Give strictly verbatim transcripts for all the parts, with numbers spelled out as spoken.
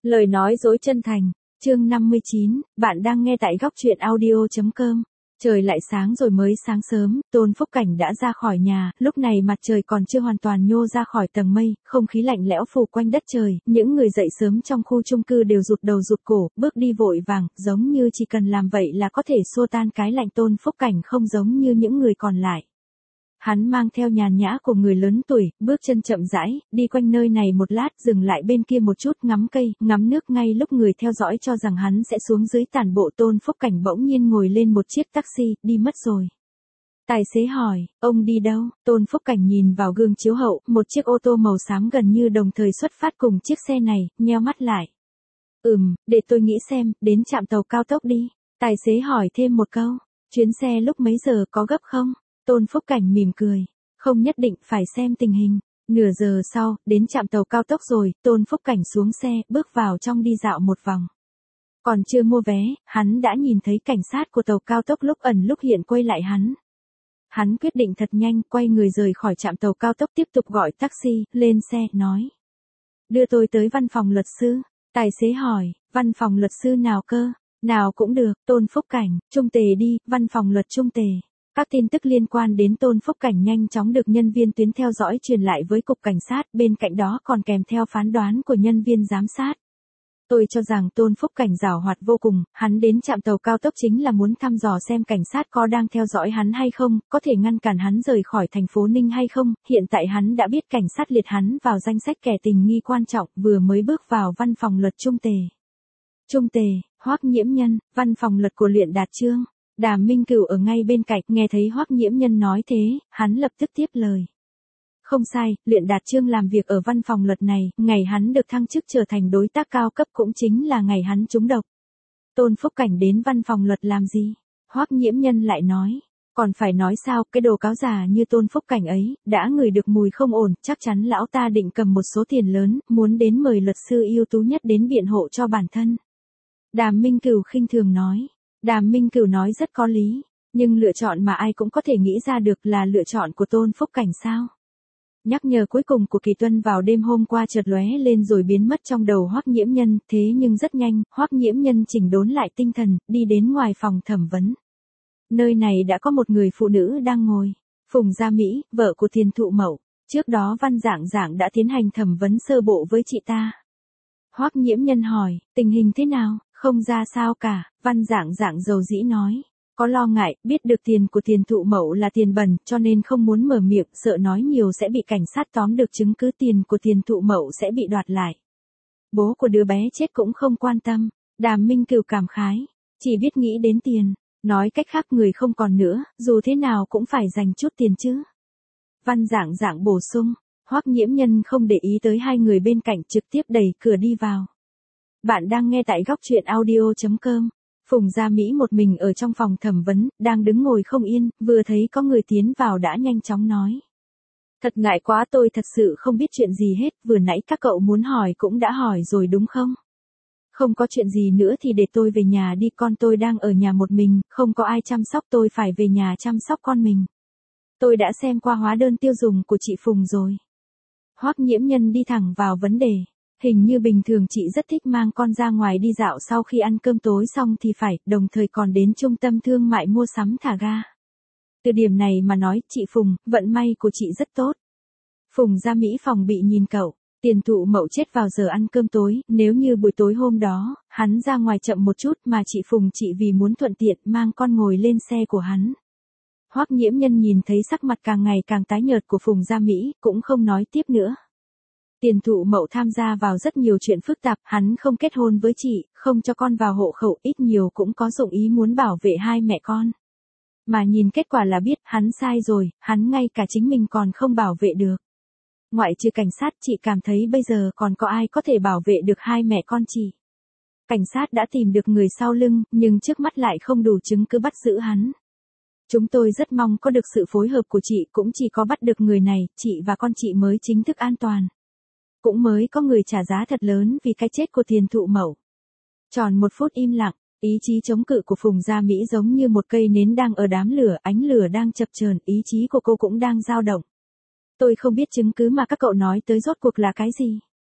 Lời nói dối chân thành, chương năm mươi chín, bạn đang nghe tại góc truyện audio.com. Trời lại sáng rồi, mới sáng sớm, Tôn Phúc Cảnh đã ra khỏi nhà, lúc này mặt trời còn chưa hoàn toàn nhô ra khỏi tầng mây, không khí lạnh lẽo phủ quanh đất trời, những người dậy sớm trong khu chung cư đều rụt đầu rụt cổ, bước đi vội vàng, giống như chỉ cần làm vậy là có thể xua tan cái lạnh. Tôn Phúc Cảnh không giống như những người còn lại. Hắn mang theo nhàn nhã của người lớn tuổi, bước chân chậm rãi, đi quanh nơi này một lát, dừng lại bên kia một chút, ngắm cây, ngắm nước. Ngay lúc người theo dõi cho rằng hắn sẽ xuống dưới tản bộ, Tôn Phúc Cảnh bỗng nhiên ngồi lên một chiếc taxi, đi mất rồi. Tài xế hỏi, ông đi đâu? Tôn Phúc Cảnh nhìn vào gương chiếu hậu, một chiếc ô tô màu xám gần như đồng thời xuất phát cùng chiếc xe này, nheo mắt lại. Ừm, để tôi nghĩ xem, đến trạm tàu cao tốc đi. Tài xế hỏi thêm một câu, chuyến xe lúc mấy giờ, có gấp không? Tôn Phúc Cảnh mỉm cười, không nhất định, phải xem tình hình. Nửa giờ sau, đến trạm tàu cao tốc rồi, Tôn Phúc Cảnh xuống xe, bước vào trong đi dạo một vòng. Còn chưa mua vé, hắn đã nhìn thấy cảnh sát của tàu cao tốc lúc ẩn lúc hiện quay lại hắn. Hắn quyết định thật nhanh, quay người rời khỏi trạm tàu cao tốc, tiếp tục gọi taxi, lên xe, nói. Đưa tôi tới văn phòng luật sư. Tài xế hỏi, văn phòng luật sư nào cơ? Nào cũng được. Tôn Phúc Cảnh, Trung Tề đi, văn phòng luật Trung Tề. Các tin tức liên quan đến Tôn Phúc Cảnh nhanh chóng được nhân viên tuyến theo dõi truyền lại với cục cảnh sát, bên cạnh đó còn kèm theo phán đoán của nhân viên giám sát. Tôi cho rằng Tôn Phúc Cảnh giảo hoạt vô cùng, hắn đến trạm tàu cao tốc chính là muốn thăm dò xem cảnh sát có đang theo dõi hắn hay không, có thể ngăn cản hắn rời khỏi thành phố Ninh hay không. Hiện tại hắn đã biết cảnh sát liệt hắn vào danh sách kẻ tình nghi quan trọng, vừa mới bước vào văn phòng luật Trung Tề. Trung Tề, Hoắc Nhiễm Nhân, văn phòng luật của Luyện Đạt Trương. Đàm Minh Cửu ở ngay bên cạnh, nghe thấy Hoắc Nhiễm Nhân nói thế, hắn lập tức tiếp lời. Không sai, Luyện Đạt Trương làm việc ở văn phòng luật này, ngày hắn được thăng chức trở thành đối tác cao cấp cũng chính là ngày hắn trúng độc. Tôn Phúc Cảnh đến văn phòng luật làm gì? Hoắc Nhiễm Nhân lại nói. Còn phải nói sao, cái đồ cáo già như Tôn Phúc Cảnh ấy, đã ngửi được mùi không ổn, chắc chắn lão ta định cầm một số tiền lớn, muốn đến mời luật sư ưu tú nhất đến biện hộ cho bản thân. Đàm Minh Cửu khinh thường nói. Đàm Minh Cửu nói rất có lý, nhưng lựa chọn mà ai cũng có thể nghĩ ra được là lựa chọn của Tôn Phúc Cảnh sao? Nhắc nhở cuối cùng của Kỳ Tuân vào đêm hôm qua chợt lóe lên rồi biến mất trong đầu Hoắc Nhiễm Nhân, thế nhưng rất nhanh, Hoắc Nhiễm Nhân chỉnh đốn lại tinh thần, đi đến ngoài phòng thẩm vấn. Nơi này đã có một người phụ nữ đang ngồi, Phùng Gia Mỹ, vợ của Tiền Thụ Mậu. Trước đó Văn Dạng Dạng đã tiến hành thẩm vấn sơ bộ với chị ta. Hoắc Nhiễm Nhân hỏi, tình hình thế nào? Không ra sao cả, Văn Dạng Dạng dầu dĩ nói. Có lo ngại, biết được tiền của Tiền Thụ Mậu là tiền bẩn, cho nên không muốn mở miệng, sợ nói nhiều sẽ bị cảnh sát tóm được chứng cứ, tiền của Tiền Thụ Mậu sẽ bị đoạt lại. Bố của đứa bé chết cũng không quan tâm. Đàm Minh Cửu cảm khái, chỉ biết nghĩ đến tiền. Nói cách khác, người không còn nữa, dù thế nào cũng phải dành chút tiền chứ. Văn Dạng Dạng bổ sung. Hoắc Nhiễm Nhân không để ý tới hai người bên cạnh, trực tiếp đẩy cửa đi vào. Bạn đang nghe tại góc truyện audio.com. Phùng Gia Mỹ một mình ở trong phòng thẩm vấn, đang đứng ngồi không yên, vừa thấy có người tiến vào đã nhanh chóng nói. Thật ngại quá, tôi thật sự không biết chuyện gì hết, vừa nãy các cậu muốn hỏi cũng đã hỏi rồi đúng không? Không có chuyện gì nữa thì để tôi về nhà đi, con tôi đang ở nhà một mình, không có ai chăm sóc, tôi phải về nhà chăm sóc con mình. Tôi đã xem qua hóa đơn tiêu dùng của chị Phùng rồi. Hoắc Nhiễm Nhân đi thẳng vào vấn đề. Hình như bình thường chị rất thích mang con ra ngoài đi dạo sau khi ăn cơm tối xong thì phải, đồng thời còn đến trung tâm thương mại mua sắm thả ga. Từ điểm này mà nói, chị Phùng, vận may của chị rất tốt. Phùng Gia Mỹ phòng bị nhìn cậu, Tiền Thụ Mậu chết vào giờ ăn cơm tối, nếu như buổi tối hôm đó, hắn ra ngoài chậm một chút mà chị Phùng chị vì muốn thuận tiện mang con ngồi lên xe của hắn. Hoắc Nhiễm Nhân nhìn thấy sắc mặt càng ngày càng tái nhợt của Phùng Gia Mỹ, cũng không nói tiếp nữa. Tiền Thụ Mậu tham gia vào rất nhiều chuyện phức tạp, hắn không kết hôn với chị, không cho con vào hộ khẩu, ít nhiều cũng có dụng ý muốn bảo vệ hai mẹ con. Mà nhìn kết quả là biết, hắn sai rồi, hắn ngay cả chính mình còn không bảo vệ được. Ngoại trừ cảnh sát, chị cảm thấy bây giờ còn có ai có thể bảo vệ được hai mẹ con chị. Cảnh sát đã tìm được người sau lưng, nhưng trước mắt lại không đủ chứng cứ bắt giữ hắn. Chúng tôi rất mong có được sự phối hợp của chị, cũng chỉ có bắt được người này, chị và con chị mới chính thức an toàn. Cũng mới có người trả giá thật lớn vì cái chết của Tiền Thụ Mậu. Tròn một phút im lặng, ý chí chống cự của Phùng Gia Mỹ giống như một cây nến đang ở đám lửa, ánh lửa đang chập chờn, ý chí của cô cũng đang dao động. Tôi không biết chứng cứ mà các cậu nói tới rốt cuộc là cái gì.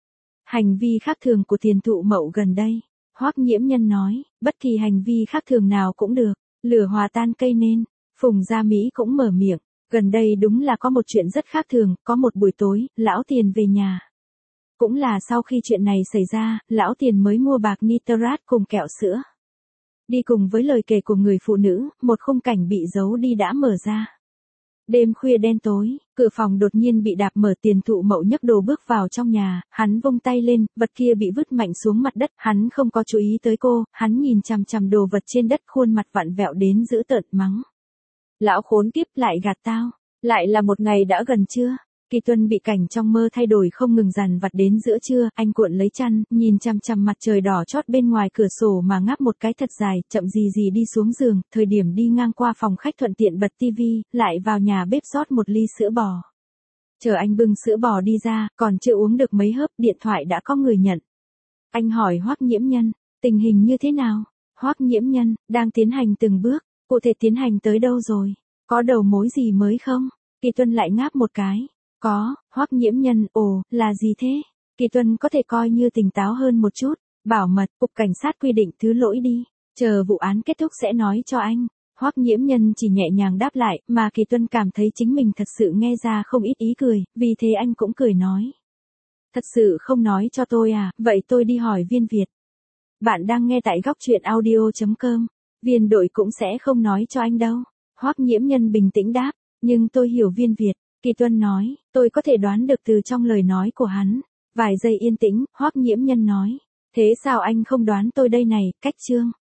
Hành vi khác thường của tiền thụ mậu gần đây. Hoắc Nhiễm Nhân nói, bất kỳ hành vi khác thường nào cũng được, lửa hòa tan cây nên. Phùng Gia Mỹ cũng mở miệng, gần đây đúng là có một chuyện rất khác thường, có một buổi tối, lão Tiền về nhà. Cũng là sau khi chuyện này xảy ra, lão Tiền mới mua bạc nitrat cùng kẹo sữa. Đi cùng với lời kể của người phụ nữ, một khung cảnh bị giấu đi đã mở ra. Đêm khuya đen tối, cửa phòng đột nhiên bị đạp mở, Tiền thụ mậu nhấc đồ bước vào trong nhà, hắn vung tay lên, vật kia bị vứt mạnh xuống mặt đất, hắn không có chú ý tới cô, hắn nhìn chằm chằm đồ vật trên đất, khuôn mặt vặn vẹo đến dữ tợn mắng. Lão khốn kiếp, lại gạt tao, lại là một ngày đã gần trưa. Kỳ Tuân bị cảnh trong mơ thay đổi không ngừng dằn vặt đến giữa trưa, anh cuộn lấy chăn, nhìn chằm chằm mặt trời đỏ chót bên ngoài cửa sổ mà ngáp một cái thật dài, chậm gì gì đi xuống giường, thời điểm đi ngang qua phòng khách thuận tiện bật tivi, lại vào nhà bếp rót một ly sữa bò. Chờ anh bưng sữa bò đi ra, còn chưa uống được mấy hớp, điện thoại đã có người nhận. Anh hỏi Hoắc Nhiễm Nhân, tình hình như thế nào? Hoắc Nhiễm Nhân, đang tiến hành từng bước, cụ thể tiến hành tới đâu rồi? Có đầu mối gì mới không? Kỳ Tuân lại ngáp một cái. Có. Hoắc Nhiễm Nhân, ồ, là gì thế? Kỳ Tuân có thể coi như tỉnh táo hơn một chút, bảo mật, cục cảnh sát quy định thứ lỗi đi, chờ vụ án kết thúc sẽ nói cho anh. Hoắc Nhiễm Nhân chỉ nhẹ nhàng đáp lại, mà Kỳ Tuân cảm thấy chính mình thật sự nghe ra không ít ý cười, vì thế anh cũng cười nói. Thật sự không nói cho tôi à, vậy tôi đi hỏi Viên Việt. Bạn đang nghe tại góc truyện audio chấm com, Viên đội cũng sẽ không nói cho anh đâu. Hoắc Nhiễm Nhân bình tĩnh đáp, nhưng tôi hiểu Viên Việt. Kỳ Tuân nói, tôi có thể đoán được từ trong lời nói của hắn. Vài giây yên tĩnh, Hoắc Nhiễm Nhân nói, thế sao anh không đoán tôi đây này, Cách Trương?